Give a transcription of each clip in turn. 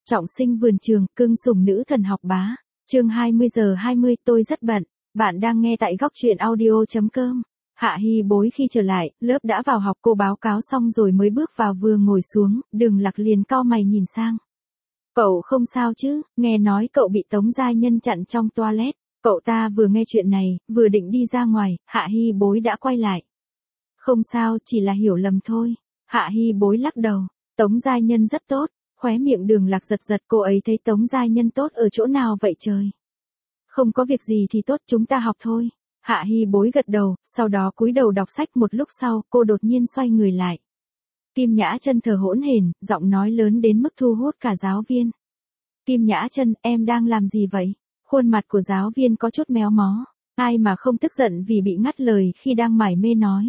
Trọng sinh vườn trường, cưng sủng nữ thần học bá. Chương 20:20, tôi rất bận. Bạn đang nghe tại góc truyện audio.com. Hạ Hi bối khi trở lại, lớp đã vào học, cô báo cáo xong rồi mới bước vào, vừa ngồi xuống, Đường Lạc liền cau mày nhìn sang. Cậu không sao chứ? Nghe nói cậu bị Tống Giai Nhân chặn trong toilet. Cậu ta vừa nghe chuyện này, vừa định đi ra ngoài, Hạ Hi bối đã quay lại. Không sao, chỉ là hiểu lầm thôi. Hạ Hi bối lắc đầu. Tống Giai Nhân rất tốt. Khóe miệng Đường Lạc giật giật, cô ấy thấy Tống Giai Nhân tốt ở chỗ nào vậy trời? Không có việc gì thì tốt, chúng ta học thôi. Hạ Hi bối gật đầu, sau đó cúi đầu đọc sách. Một lúc sau, cô đột nhiên xoay người lại. Kim Nhã Chân thở hổn hển, giọng nói lớn đến mức thu hút cả giáo viên. Kim Nhã Chân, em đang làm gì vậy? Khuôn mặt của giáo viên có chút méo mó. Ai mà không tức giận vì bị ngắt lời khi đang mải mê nói.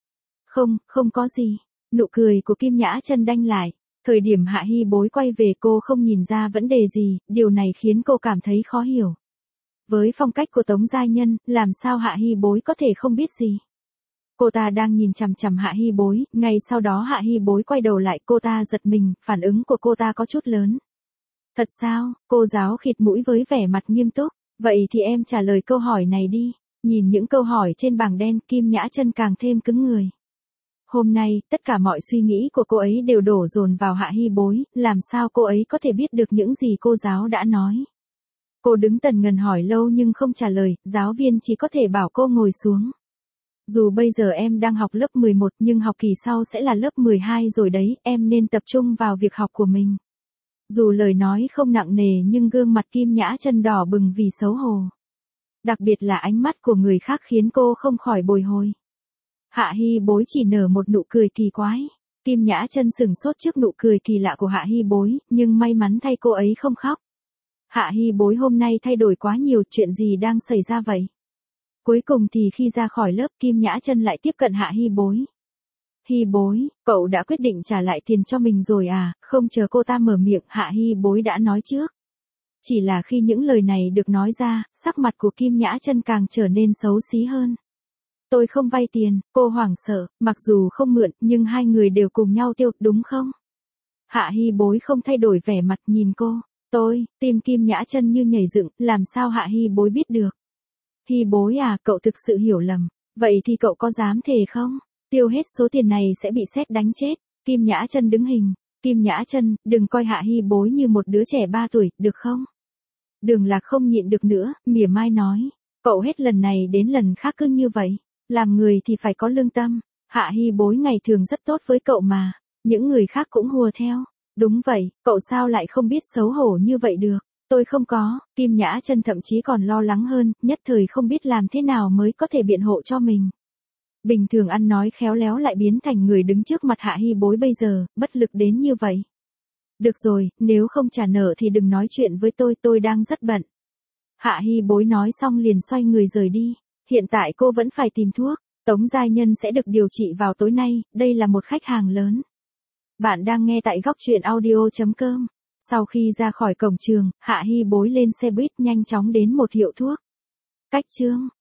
Không có gì. Nụ cười của Kim Nhã Chân đanh lại. Thời điểm Hạ Hi bối quay về, cô không nhìn ra vấn đề gì, điều này khiến cô cảm thấy khó hiểu. Với phong cách của Tống Giai Nhân, làm sao Hạ Hi bối có thể không biết gì? Cô ta đang nhìn chằm chằm Hạ Hi bối, ngay sau đó Hạ Hi bối quay đầu lại, cô ta giật mình, phản ứng của cô ta có chút lớn. Thật sao? Cô giáo khịt mũi với vẻ mặt nghiêm túc. Vậy thì em trả lời câu hỏi này đi. Nhìn những câu hỏi trên bảng đen, Kim Nhã Chân càng thêm cứng người. Hôm nay, tất cả mọi suy nghĩ của cô ấy đều đổ dồn vào Hạ Hi bối, làm sao cô ấy có thể biết được những gì cô giáo đã nói. Cô đứng tần ngần hỏi lâu nhưng không trả lời, giáo viên chỉ có thể bảo cô ngồi xuống. Dù bây giờ em đang học lớp 11 nhưng học kỳ sau sẽ là lớp 12 rồi đấy, em nên tập trung vào việc học của mình. Dù lời nói không nặng nề nhưng gương mặt Kim Nhã Chân đỏ bừng vì xấu hổ. Đặc biệt là ánh mắt của người khác khiến cô không khỏi bồi hồi. Hạ Hi bối chỉ nở một nụ cười kỳ quái. Kim Nhã Chân sửng sốt trước nụ cười kỳ lạ của Hạ Hi bối, nhưng may mắn thay cô ấy không khóc. Hạ Hi bối hôm nay thay đổi quá nhiều, chuyện gì đang xảy ra vậy? Cuối cùng thì khi ra khỏi lớp, Kim Nhã Chân lại tiếp cận Hạ Hi bối. Hi bối, cậu đã quyết định trả lại tiền cho mình rồi à? Không chờ cô ta mở miệng, Hạ Hi bối đã nói trước. Chỉ là khi những lời này được nói ra, sắc mặt của Kim Nhã Chân càng trở nên xấu xí hơn. Tôi không vay tiền, cô hoảng sợ, mặc dù không mượn, nhưng hai người đều cùng nhau tiêu, đúng không? Hạ Hi bối không thay đổi vẻ mặt nhìn cô. Tim Kim Nhã Chân như nhảy dựng, làm sao Hạ Hi bối biết được? Hi bối à, cậu thực sự hiểu lầm. Vậy thì cậu có dám thề không? Tiêu hết số tiền này sẽ bị sét đánh chết. Kim Nhã Chân đứng hình. Kim Nhã Chân, đừng coi Hạ Hi bối như một đứa trẻ 3 tuổi, được không? Đường Lạc không nhịn được nữa, mỉa mai nói. Cậu hết lần này đến lần khác cứ như vậy. Làm người thì phải có lương tâm. Hạ Hi bối ngày thường rất tốt với cậu mà. Những người khác cũng hùa theo. Đúng vậy, cậu sao lại không biết xấu hổ như vậy được? Tôi không có. Kim Nhã Chân thậm chí còn lo lắng hơn, nhất thời không biết làm thế nào mới có thể biện hộ cho mình. Bình thường ăn nói khéo léo lại biến thành người đứng trước mặt Hạ Hi bối bây giờ, bất lực đến như vậy. Được rồi, nếu không trả nợ thì đừng nói chuyện với tôi đang rất bận. Hạ Hi bối nói xong liền xoay người rời đi. Hiện tại cô vẫn phải tìm thuốc. Tống Giai Nhân sẽ được điều trị vào tối nay, đây là một khách hàng lớn. Bạn đang nghe tại góc truyện audio.com. Sau khi ra khỏi cổng trường, Hạ Hi bối lên xe buýt nhanh chóng đến một hiệu thuốc. Cách chương